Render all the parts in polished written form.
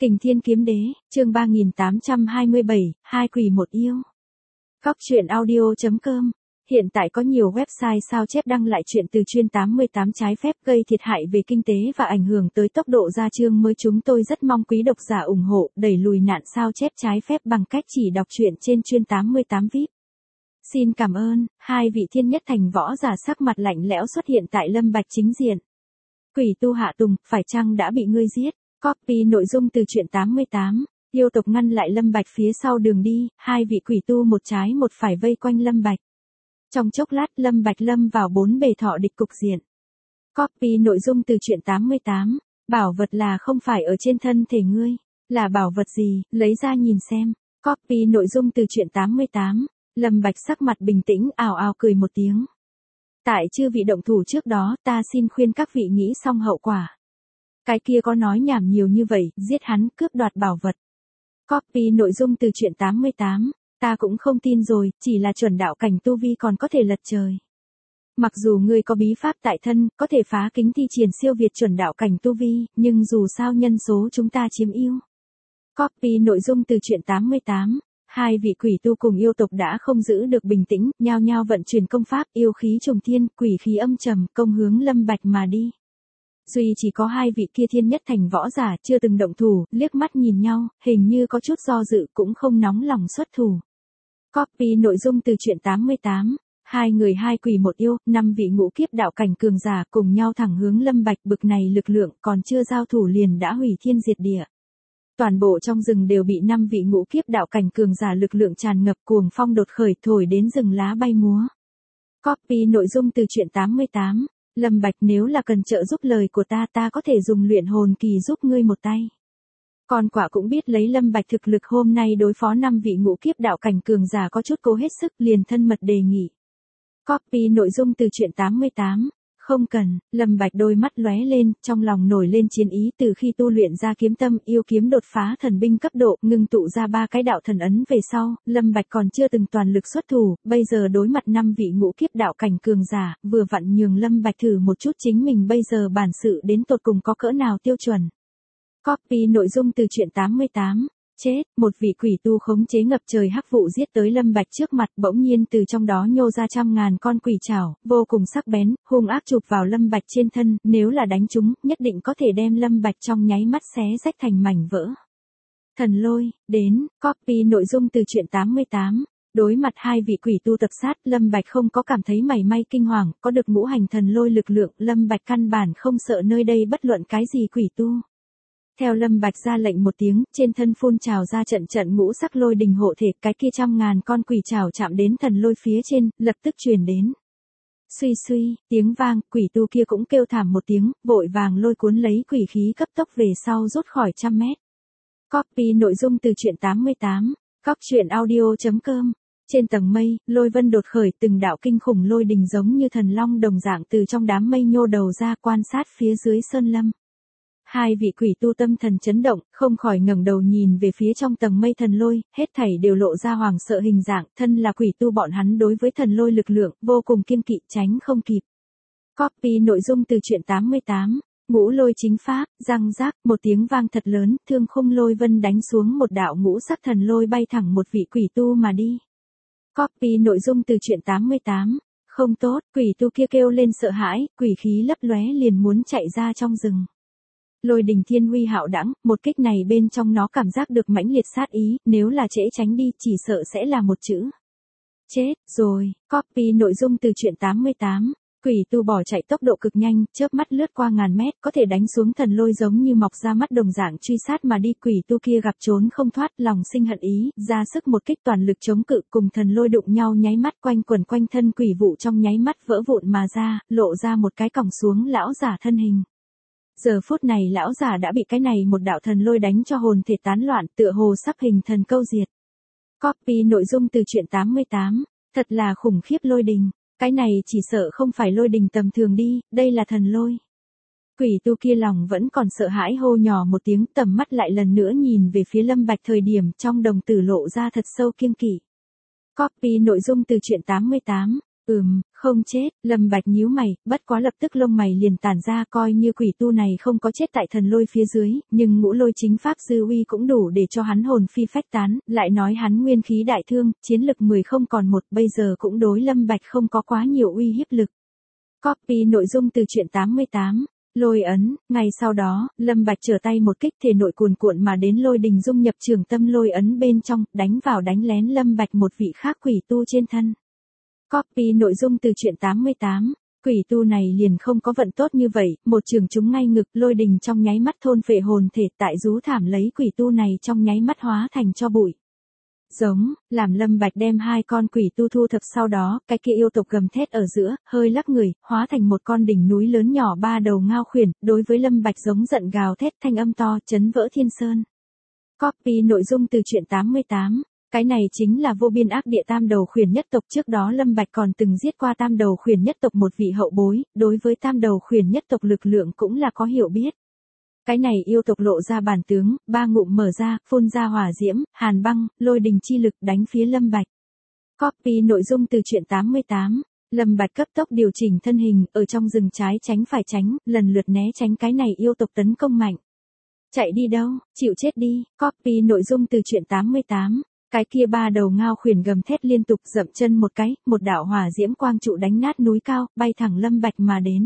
Kình Thiên Kiếm Đế, chương 3827, hai quỷ một yêu. Góc truyện audio.com. Hiện tại có nhiều website sao chép đăng lại chuyện từ chuyên 88 trái phép gây thiệt hại về kinh tế và ảnh hưởng tới tốc độ ra chương mới. Chúng tôi rất mong quý độc giả ủng hộ đẩy lùi nạn sao chép trái phép bằng cách chỉ đọc truyện trên chuyên 88 VIP. Xin cảm ơn. Hai vị thiên nhất thành võ giả sắc mặt lạnh lẽo xuất hiện tại Lâm Bạch chính diện. Quỷ tu Hạ Tùng, phải chăng đã bị ngươi giết? Copy nội dung từ truyện 88. Yêu tộc ngăn lại Lâm Bạch phía sau đường đi, hai vị quỷ tu một trái một phải vây quanh Lâm Bạch. Trong chốc lát Lâm Bạch lâm vào bốn bề thọ địch cục diện. Copy nội dung từ truyện 88. Bảo vật là không phải ở trên thân thể ngươi, là bảo vật gì, lấy ra nhìn xem. Copy nội dung từ truyện 88. Lâm Bạch sắc mặt bình tĩnh ào ào cười một tiếng. Tại chưa vị động thủ trước đó, ta xin khuyên các vị nghĩ xong hậu quả. Cái kia có nói nhảm nhiều như vậy, giết hắn, cướp đoạt bảo vật. Copy nội dung từ truyện 88. Ta cũng không tin rồi, chỉ là chuẩn đạo cảnh tu vi còn có thể lật trời. Mặc dù ngươi có bí pháp tại thân, có thể phá kính thi triển siêu việt chuẩn đạo cảnh tu vi, nhưng dù sao nhân số chúng ta chiếm ưu. Copy nội dung từ truyện 88. Hai vị quỷ tu cùng yêu tộc đã không giữ được bình tĩnh, nhao nhao vận chuyển công pháp, yêu khí trùng thiên, quỷ khí âm trầm, công hướng Lâm Bạch mà đi. Duy chỉ có hai vị kia thiên nhất thành võ giả chưa từng động thủ, liếc mắt nhìn nhau, hình như có chút do dự cũng không nóng lòng xuất thủ. Copy nội dung từ truyện 88. Hai người hai quỷ một yêu, năm vị ngũ kiếp đạo cảnh cường giả cùng nhau thẳng hướng Lâm Bạch, bực này lực lượng còn chưa giao thủ liền đã hủy thiên diệt địa. Toàn bộ trong rừng đều bị năm vị ngũ kiếp đạo cảnh cường giả lực lượng tràn ngập, cuồng phong đột khởi thổi đến rừng lá bay múa. Copy nội dung từ truyện 88. Lâm Bạch, nếu là cần trợ giúp lời của ta có thể dùng luyện hồn kỳ giúp ngươi một tay. Con quả cũng biết lấy Lâm Bạch thực lực hôm nay đối phó năm vị ngũ kiếp đạo cảnh cường giả có chút cố hết sức, liền thân mật đề nghị. Copy nội dung từ truyện 88. Không cần. Lâm Bạch đôi mắt lóe lên, trong lòng nổi lên chiến ý. Từ khi tu luyện ra kiếm tâm yêu kiếm đột phá thần binh cấp độ, ngưng tụ ra 3 cái đạo thần ấn về sau, Lâm Bạch còn chưa từng toàn lực xuất thủ, bây giờ đối mặt 5 vị ngũ kiếp đạo cảnh cường giả, vừa vặn nhường Lâm Bạch thử một chút chính mình bây giờ bản sự đến tột cùng có cỡ nào tiêu chuẩn. Copy nội dung từ truyện 88. Chết, một vị quỷ tu khống chế ngập trời hắc vụ giết tới Lâm Bạch trước mặt, bỗng nhiên từ trong đó nhô ra trăm ngàn con quỷ trảo, vô cùng sắc bén, hung ác chụp vào Lâm Bạch trên thân, nếu là đánh trúng, nhất định có thể đem Lâm Bạch trong nháy mắt xé rách thành mảnh vỡ. Thần lôi, đến. Copy nội dung từ truyện 88. Đối mặt hai vị quỷ tu tập sát, Lâm Bạch không có cảm thấy mảy may kinh hoàng, có được ngũ hành thần lôi lực lượng, Lâm Bạch căn bản không sợ nơi đây bất luận cái gì quỷ tu. Theo Lâm Bạch ra lệnh một tiếng, trên thân phun trào ra trận trận ngũ sắc lôi đình hộ thể, cái kia trăm ngàn con quỷ trảo chạm đến thần lôi phía trên, lập tức truyền đến. Suy suy, tiếng vang, quỷ tu kia cũng kêu thảm một tiếng, vội vàng lôi cuốn lấy quỷ khí cấp tốc về sau rút khỏi trăm mét. Copy nội dung từ truyện 88. Góc truyện audio.com. Trên tầng mây, lôi vân đột khởi, từng đạo kinh khủng lôi đình giống như thần long đồng dạng từ trong đám mây nhô đầu ra quan sát phía dưới sơn lâm. Hai vị quỷ tu tâm thần chấn động, không khỏi ngẩng đầu nhìn về phía trong tầng mây thần lôi, hết thảy đều lộ ra hoàng sợ hình dạng, thân là quỷ tu bọn hắn đối với thần lôi lực lượng, vô cùng kiêng kỵ, tránh không kịp. Copy nội dung từ truyện 88. Ngũ lôi chính pháp, răng rác, một tiếng vang thật lớn, thương khung lôi vân đánh xuống một đạo ngũ sắc thần lôi bay thẳng một vị quỷ tu mà đi. Copy nội dung từ truyện 88. Không tốt, quỷ tu kia kêu lên sợ hãi, quỷ khí lấp lóe liền muốn chạy ra trong rừng. Lôi đình thiên uy hạo đãng, một kích này bên trong nó cảm giác được mãnh liệt sát ý, nếu là trễ tránh đi chỉ sợ sẽ là một chữ. Chết, rồi. Copy nội dung từ truyện 88. Quỷ tu bỏ chạy tốc độ cực nhanh, chớp mắt lướt qua ngàn mét, có thể đánh xuống thần lôi giống như mọc ra mắt đồng dạng truy sát mà đi. Quỷ tu kia gặp trốn không thoát, lòng sinh hận ý, ra sức một kích toàn lực chống cự, cùng thần lôi đụng nhau nháy mắt, quanh quẩn quanh thân quỷ vụ trong nháy mắt vỡ vụn mà ra, lộ ra một cái còng xuống lão giả thân hình. Giờ phút này lão giả đã bị cái này một đạo thần lôi đánh cho hồn thể tán loạn, tựa hồ sắp hình thần câu diệt. Copy nội dung từ truyện 88. Thật là khủng khiếp lôi đình. Cái này chỉ sợ không phải lôi đình tầm thường đi, đây là thần lôi. Quỷ tu kia lòng vẫn còn sợ hãi hô nhỏ một tiếng, tầm mắt lại lần nữa nhìn về phía Lâm Bạch, thời điểm trong đồng tử lộ ra thật sâu kiêng kỵ. Copy nội dung từ truyện 88. Không chết, Lâm Bạch nhíu mày, bất quá lập tức lông mày liền tản ra, coi như quỷ tu này không có chết tại thần lôi phía dưới, nhưng ngũ lôi chính pháp dư uy cũng đủ để cho hắn hồn phi phách tán, lại nói hắn nguyên khí đại thương, chiến lực 10 không còn một, bây giờ cũng đối Lâm Bạch không có quá nhiều uy hiếp lực. Copy nội dung từ truyện 88. Lôi ấn, ngày sau đó, Lâm Bạch trở tay một kích thể nội cuồn cuộn mà đến lôi đình dung nhập trường tâm lôi ấn bên trong, đánh vào đánh lén Lâm Bạch một vị khác quỷ tu trên thân. Copy nội dung từ truyện 88. Quỷ tu này liền không có vận tốt như vậy, một trường trúng ngay ngực, lôi đình trong nháy mắt thôn phệ hồn thể, tại rú thảm lấy quỷ tu này trong nháy mắt hóa thành cho bụi. Giống, làm Lâm Bạch đem hai con quỷ tu thu thập sau đó, cái kia yêu tộc gầm thét ở giữa, hơi lắc người, hóa thành một con đỉnh núi lớn nhỏ ba đầu ngao khuyển, đối với Lâm Bạch giống giận gào thét thanh âm to, chấn vỡ thiên sơn. Copy nội dung từ truyện 88. Cái này chính là vô biên ác địa tam đầu khuyển nhất tộc, trước đó Lâm Bạch còn từng giết qua tam đầu khuyển nhất tộc một vị hậu bối, đối với tam đầu khuyển nhất tộc lực lượng cũng là có hiểu biết. Cái này yêu tộc lộ ra bản tướng, ba ngụm mở ra, phun ra hỏa diễm, hàn băng, lôi đình chi lực đánh phía Lâm Bạch. Copy nội dung từ truyện 88. Lâm Bạch cấp tốc điều chỉnh thân hình, ở trong rừng trái tránh phải tránh, lần lượt né tránh cái này yêu tộc tấn công mạnh. Chạy đi đâu, chịu chết đi. Copy nội dung từ truyện 88. Cái kia ba đầu ngao khuyển gầm thét liên tục, dậm chân một cái, một đạo hỏa diễm quang trụ đánh nát núi cao, bay thẳng Lâm Bạch mà đến.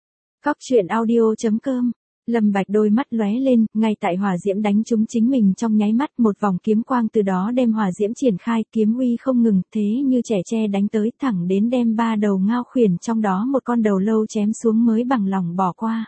Coptruyện.audio.com. Lâm Bạch đôi mắt lóe lên, ngay tại hỏa diễm đánh trúng chính mình trong nháy mắt, một vòng kiếm quang từ đó đem hỏa diễm triển khai, kiếm uy không ngừng, thế như trẻ tre đánh tới, thẳng đến đem ba đầu ngao khuyển trong đó một con đầu lâu chém xuống mới bằng lòng bỏ qua.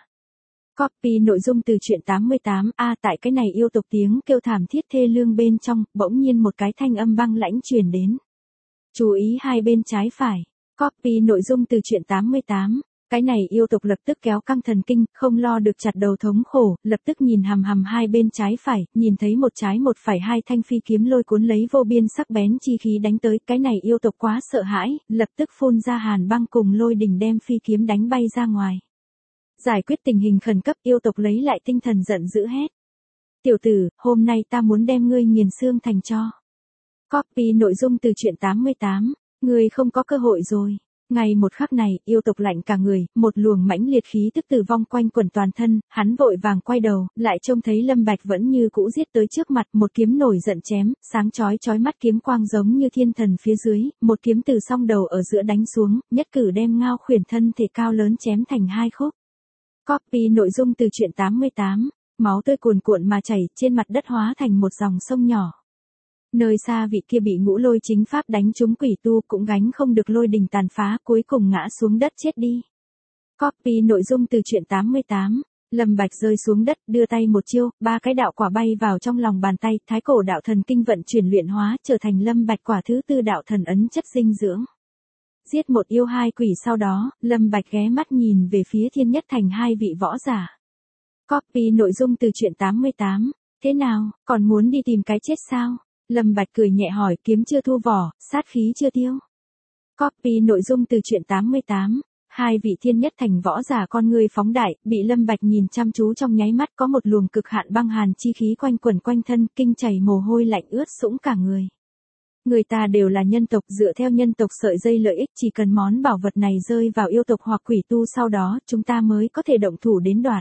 Copy nội dung từ truyện 88. Tại cái này yêu tộc tiếng kêu thảm thiết thê lương bên trong, bỗng nhiên một cái thanh âm băng lãnh truyền đến. Chú ý hai bên trái phải. Copy nội dung từ truyện 88. Cái này yêu tộc lập tức kéo căng thần kinh, không lo được chặt đầu thống khổ, lập tức nhìn hằm hằm hai bên trái phải, nhìn thấy một trái một phải hai thanh phi kiếm lôi cuốn lấy vô biên sắc bén chi khí đánh tới, cái này yêu tộc quá sợ hãi, lập tức phun ra hàn băng cùng lôi đỉnh đem phi kiếm đánh bay ra ngoài. Giải quyết tình hình khẩn cấp, yêu tộc lấy lại tinh thần giận dữ hét. Tiểu tử, hôm nay ta muốn đem ngươi nghiền xương thành tro. Copy nội dung từ truyện 88. Ngươi không có cơ hội rồi. Ngày một khắc này, yêu tộc lạnh cả người, một luồng mãnh liệt khí tức tử vong quanh quẩn toàn thân, hắn vội vàng quay đầu, lại trông thấy Lâm Bạch vẫn như cũ giết tới trước mặt, một kiếm nổi giận chém, sáng chói mắt kiếm quang giống như thiên thần phía dưới, một kiếm từ song đầu ở giữa đánh xuống, nhất cử đem ngao khuyển thân thể cao lớn chém thành hai khúc. Copy nội dung từ truyện 88. Máu tươi cuồn cuộn mà chảy, trên mặt đất hóa thành một dòng sông nhỏ. Nơi xa vị kia bị ngũ lôi chính pháp đánh trúng quỷ tu cũng gánh không được lôi đình tàn phá, cuối cùng ngã xuống đất chết đi. Copy nội dung từ truyện 88. Lâm Bạch rơi xuống đất, đưa tay một chiêu, ba cái đạo quả bay vào trong lòng bàn tay, thái cổ đạo thần kinh vận chuyển luyện hóa, trở thành Lâm Bạch quả thứ tư đạo thần ấn chất dinh dưỡng. Giết một yêu hai quỷ sau đó, Lâm Bạch ghé mắt nhìn về phía Thiên Nhất Thành hai vị võ giả. Copy nội dung từ truyện 88. Thế nào, còn muốn đi tìm cái chết sao? Lâm Bạch cười nhẹ hỏi, kiếm chưa thu vỏ, sát khí chưa tiêu. Copy nội dung từ truyện 88. Hai vị Thiên Nhất Thành võ giả con người phóng đại, bị Lâm Bạch nhìn chăm chú trong nháy mắt, có một luồng cực hạn băng hàn chi khí quanh quẩn quanh thân, kinh chảy mồ hôi lạnh ướt sũng cả người. Người ta đều là nhân tộc, dựa theo nhân tộc sợi dây lợi ích, chỉ cần món bảo vật này rơi vào yêu tộc hoặc quỷ tu sau đó, chúng ta mới có thể động thủ đến đoạt.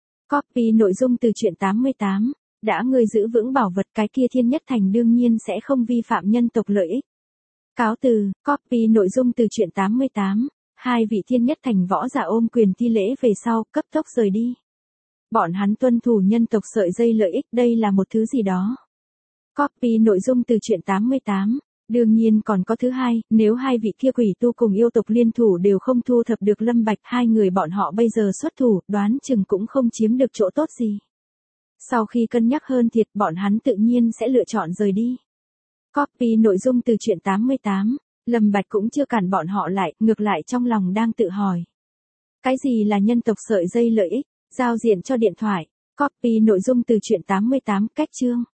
Copy nội dung từ truyện 88. Đã ngươi giữ vững bảo vật, cái kia Thiên Nhất Thành đương nhiên sẽ không vi phạm nhân tộc lợi ích. Cáo từ. Copy nội dung từ truyện 88. Hai vị Thiên Nhất Thành võ giả ôm quyền thi lễ về sau, cấp tốc rời đi. Bọn hắn tuân thủ nhân tộc sợi dây lợi ích, đây là một thứ gì đó. Copy nội dung từ truyện 88. Đương nhiên còn có thứ hai, nếu hai vị kia quỷ tu cùng yêu tộc liên thủ đều không thu thập được Lâm Bạch, hai người bọn họ bây giờ xuất thủ, đoán chừng cũng không chiếm được chỗ tốt gì. Sau khi cân nhắc hơn thiệt, bọn hắn tự nhiên sẽ lựa chọn rời đi. Copy nội dung từ truyện 88. Lâm Bạch cũng chưa cản bọn họ lại, ngược lại trong lòng đang tự hỏi. Cái gì là nhân tộc sợi dây lợi ích? Giao diện cho điện thoại. Copy nội dung từ truyện 88. Cách chương.